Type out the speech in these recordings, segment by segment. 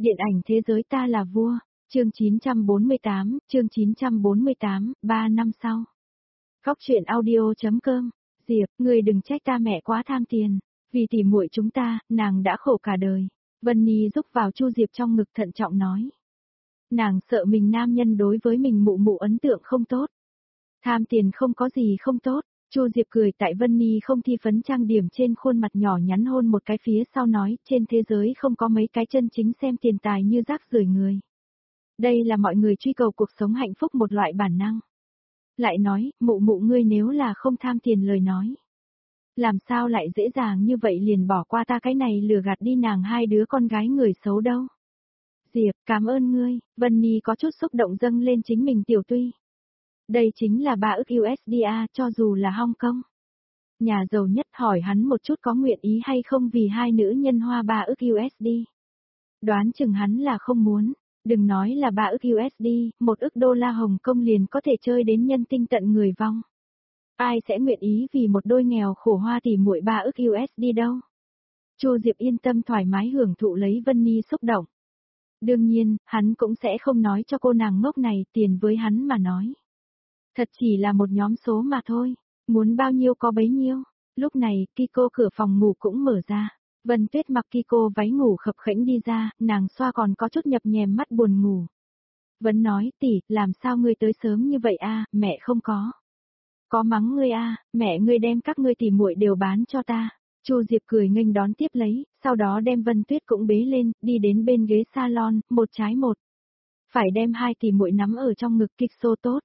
Điện ảnh thế giới ta là vua, chương 948, 3 năm sau. Góc truyện audio.com, Diệp, ngươi đừng trách ta mẹ quá tham tiền, vì tỉ muội chúng ta, nàng đã khổ cả đời. Vân Nhi rúc vào Chu Diệp trong ngực thận trọng nói. Nàng sợ mình nam nhân đối với mình mụ mụ ấn tượng không tốt. Tham tiền không có gì không tốt. Chu Diệp cười tại Vân Nhi không thi phấn trang điểm trên khuôn mặt nhỏ nhắn hôn một cái phía sau nói, trên thế giới không có mấy cái chân chính xem tiền tài như rác rưởi người. Đây là mọi người truy cầu cuộc sống hạnh phúc một loại bản năng. Lại nói, mụ mụ ngươi nếu là không tham tiền lời nói. Làm sao lại dễ dàng như vậy liền bỏ qua ta cái này lừa gạt đi nàng hai đứa con gái người xấu đâu. Diệp, cảm ơn ngươi, Vân Nhi có chút xúc động dâng lên chính mình tiểu tuy. Đây chính là 3 ức USD cho dù là Hong Kong. Nhà giàu nhất hỏi hắn một chút có nguyện ý hay không vì hai nữ nhân hoa 3 ức USD. Đoán chừng hắn là không muốn, đừng nói là 3 ức USD, 1 ức đô la Hồng Kông liền có thể chơi đến nhân tinh tận người vong. Ai sẽ nguyện ý vì một đôi nghèo khổ hoa tỉ muội 3 ức USD đâu. Chu Diệp yên tâm thoải mái hưởng thụ lấy Vân Nhi xúc động. Đương nhiên, hắn cũng sẽ không nói cho cô nàng ngốc này tiền với hắn mà nói. Thật chỉ là một nhóm số mà thôi, muốn bao nhiêu có bấy nhiêu. Lúc này, Kiko cửa phòng ngủ cũng mở ra. Vân Tuyết mặc Kiko váy ngủ khập khẽnh đi ra, nàng xoa còn có chút nhập nhèm mắt buồn ngủ. Vân nói, tỷ, làm sao ngươi tới sớm như vậy a, mẹ không có. Có mắng ngươi a, mẹ ngươi đem các ngươi tỉ muội đều bán cho ta. Chu Diệp cười nghênh đón tiếp lấy, sau đó đem Vân Tuyết cũng bế lên, đi đến bên ghế salon, một trái một. Phải đem hai tỉ muội nắm ở trong ngực kịch xô tốt.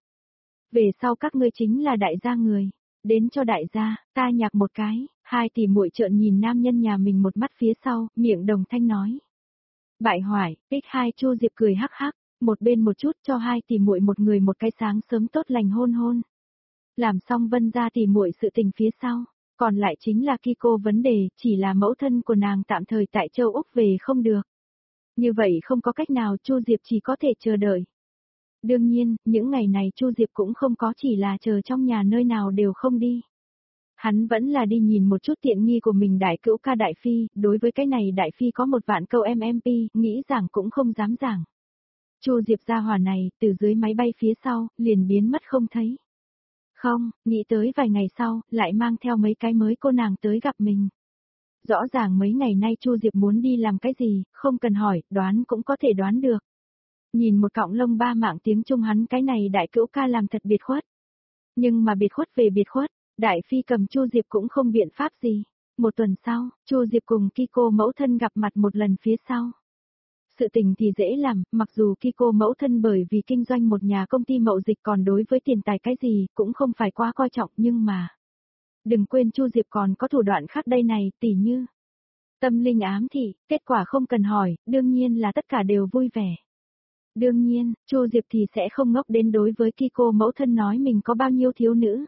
Về sau các ngươi chính là đại gia người, đến cho đại gia, ta nhạc một cái, hai tỉ muội trợn nhìn nam nhân nhà mình một mắt phía sau, miệng đồng thanh nói. Bại hoại, tích hai Chu Diệp cười hắc hắc, một bên một chút cho hai tỉ muội một người một cái sáng sớm tốt lành hôn hôn. Làm xong Vân ra tỉ muội sự tình phía sau, còn lại chính là Kiko vấn đề, chỉ là mẫu thân của nàng tạm thời tại châu Úc về không được. Như vậy không có cách nào Chu Diệp chỉ có thể chờ đợi. Đương nhiên, những ngày này Chu Diệp cũng không có chỉ là chờ trong nhà nơi nào đều không đi. Hắn vẫn là đi nhìn một chút tiện nghi của mình đại cữu ca đại phi, đối với cái này đại phi có 1 vạn câu MMP, nghĩ giảng cũng không dám giảng. Chu Diệp ra hỏa này, từ dưới máy bay phía sau, liền biến mất không thấy. Không, nghĩ tới vài ngày sau, lại mang theo mấy cái mới cô nàng tới gặp mình. Rõ ràng mấy ngày nay Chu Diệp muốn đi làm cái gì, không cần hỏi, đoán cũng có thể đoán được. Nhìn một cọng lông ba mạng tiếng Trung hắn cái này đại cữu ca làm thật biệt khuất. Nhưng mà biệt khuất về biệt khuất, đại phi cầm Chu Diệp cũng không biện pháp gì. 1 tuần sau, Chu Diệp cùng Kiko mẫu thân gặp mặt một lần phía sau. Sự tình thì dễ làm, mặc dù Kiko mẫu thân bởi vì kinh doanh một nhà công ty mậu dịch còn đối với tiền tài cái gì cũng không phải quá coi trọng nhưng mà. Đừng quên Chu Diệp còn có thủ đoạn khác đây này, tỉ như. Tâm linh ám thị, kết quả không cần hỏi, đương nhiên là tất cả đều vui vẻ. Đương nhiên, Chu Diệp thì sẽ không ngốc đến đối với Kiko mẫu thân nói mình có bao nhiêu thiếu nữ.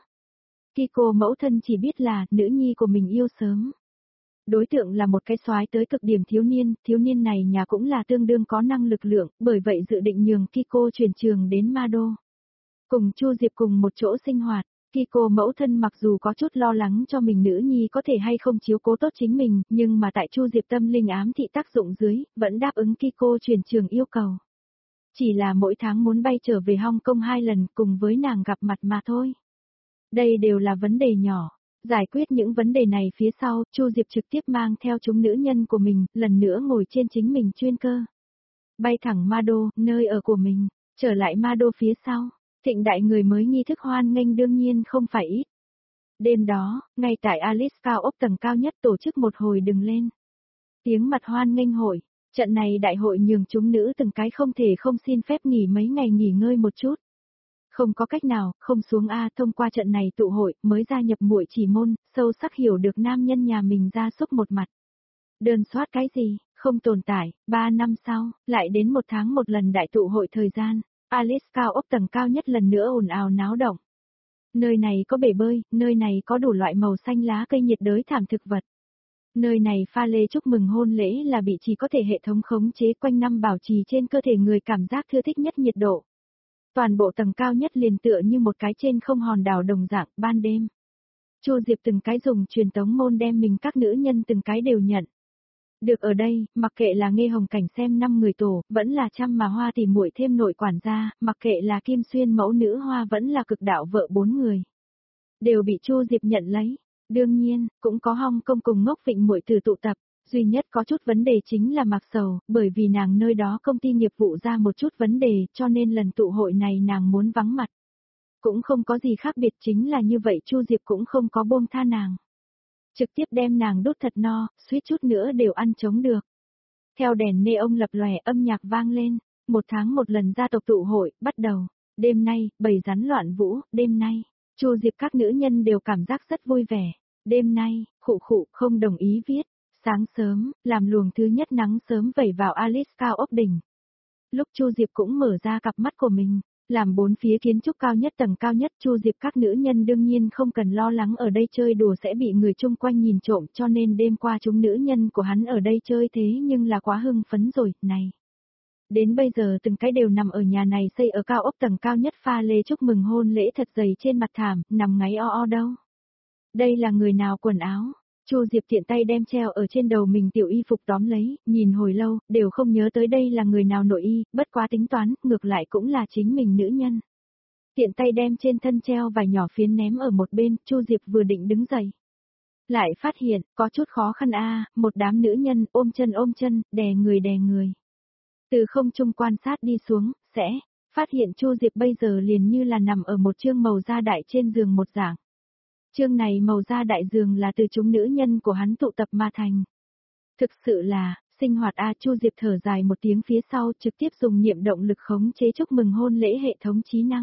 Kiko mẫu thân chỉ biết là nữ nhi của mình yêu sớm. Đối tượng là một cái soái tới cực điểm thiếu niên này nhà cũng là tương đương có năng lực lượng, bởi vậy dự định nhường Kiko chuyển trường đến Ma Đô. Cùng Chu Diệp cùng một chỗ sinh hoạt, Kiko mẫu thân mặc dù có chút lo lắng cho mình nữ nhi có thể hay không chiếu cố tốt chính mình, nhưng mà tại Chu Diệp tâm linh ám thị tác dụng dưới, vẫn đáp ứng Kiko chuyển trường yêu cầu. Chỉ là mỗi tháng muốn bay trở về Hong Kong 2 lần cùng với nàng gặp mặt mà thôi. Đây đều là vấn đề nhỏ. Giải quyết những vấn đề này phía sau, Chu Diệp trực tiếp mang theo chúng nữ nhân của mình, lần nữa ngồi trên chính mình chuyên cơ. Bay thẳng Ma Đô, nơi ở của mình, trở lại Ma Đô phía sau, thịnh đại người mới nghi thức hoan nghênh đương nhiên không phải ít. Đêm đó, ngay tại Alice cao ốc tầng cao nhất tổ chức một hồi đừng lên. Tiếng mặt hoan nghênh hội, trận này đại hội nhường chúng nữ từng cái không thể không xin phép nghỉ mấy ngày nghỉ ngơi một chút. Không có cách nào, không xuống thông qua trận này tụ hội, mới gia nhập muội chỉ môn, sâu sắc hiểu được nam nhân nhà mình ra xúc một mặt. Đơn soát cái gì, không tồn tại, 3 năm sau, lại đến 1 tháng một lần đại tụ hội thời gian, Alice cao ốc tầng cao nhất lần nữa ồn ào náo động. Nơi này có bể bơi, nơi này có đủ loại màu xanh lá cây nhiệt đới thảm thực vật. Nơi này pha lê chúc mừng hôn lễ là bị chỉ có thể hệ thống khống chế quanh năm bảo trì trên cơ thể người cảm giác thư thích nhất nhiệt độ. Toàn bộ tầng cao nhất liền tựa như một cái trên không hòn đảo đồng dạng, ban đêm. Chu Diệp từng cái dùng truyền tống môn đem mình các nữ nhân từng cái đều nhận. Được ở đây, mặc kệ là Nghe Hồng Cảnh xem 5 người tổ, vẫn là Trăm mà Hoa thì muội thêm nội quản gia, mặc kệ là Kim Xuyên mẫu nữ Hoa vẫn là cực đạo vợ 4 người. Đều bị Chu Diệp nhận lấy. Đương nhiên, cũng có Hong Công cùng Ngốc Vịnh muội từ tụ tập. Duy nhất có chút vấn đề chính là Mạc Sầu, bởi vì nàng nơi đó công ty nghiệp vụ ra một chút vấn đề, cho nên lần tụ hội này nàng muốn vắng mặt. Cũng không có gì khác biệt, chính là như vậy Chu Diệp cũng không có buông tha nàng. Trực tiếp đem nàng đốt thật no, suýt chút nữa đều ăn chống được. Theo đèn neon lập lòe, âm nhạc vang lên, 1 tháng một lần gia tộc tụ hội, bắt đầu. Đêm nay, bầy rắn loạn vũ, đêm nay, Chu Diệp các nữ nhân đều cảm giác rất vui vẻ. Đêm nay, khụ khụ không đồng ý viết. Sáng sớm, làm luồng thứ nhất nắng sớm vẩy vào Alice cao ốc đỉnh. Lúc Chu Diệp cũng mở ra cặp mắt của mình, làm 4 phía kiến trúc cao nhất tầng cao nhất, Chu Diệp các nữ nhân đương nhiên không cần lo lắng ở đây chơi đùa sẽ bị người chung quanh nhìn trộm, cho nên đêm qua chúng nữ nhân của hắn ở đây chơi thế nhưng là quá hưng phấn rồi, này. Đến bây giờ từng cái đều nằm ở nhà này xây ở cao ốc tầng cao nhất, pha lê chúc mừng hôn lễ thật dày trên mặt thảm, nằm ngáy o o đâu. Đây là người nào quần áo? Chu Diệp tiện tay đem treo ở trên đầu mình tiểu y phục tóm lấy, nhìn hồi lâu, đều không nhớ tới đây là người nào nội y, bất quá tính toán, ngược lại cũng là chính mình nữ nhân. Tiện tay đem trên thân treo vài nhỏ phiến ném ở một bên, Chu Diệp vừa định đứng dậy. Lại phát hiện, có chút khó khăn một đám nữ nhân ôm chân, đè người. Từ không trung quan sát đi xuống, sẽ phát hiện Chu Diệp bây giờ liền như là nằm ở một chương màu da đại trên giường một dạng. Chương này màu da đại giường là từ chúng nữ nhân của hắn tụ tập mà thành. Thực sự là, sinh hoạt Chu Diệp thở dài một tiếng phía sau trực tiếp dùng niệm động lực khống chế chúc mừng hôn lễ hệ thống trí năng.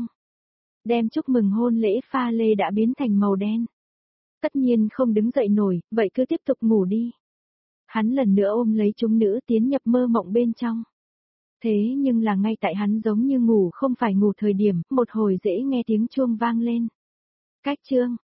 Đem chúc mừng hôn lễ pha lê đã biến thành màu đen. Tất nhiên không đứng dậy nổi, vậy cứ tiếp tục ngủ đi. Hắn lần nữa ôm lấy chúng nữ tiến nhập mơ mộng bên trong. Thế nhưng là ngay tại hắn giống như ngủ không phải ngủ thời điểm, một hồi dễ nghe tiếng chuông vang lên. Cách chương.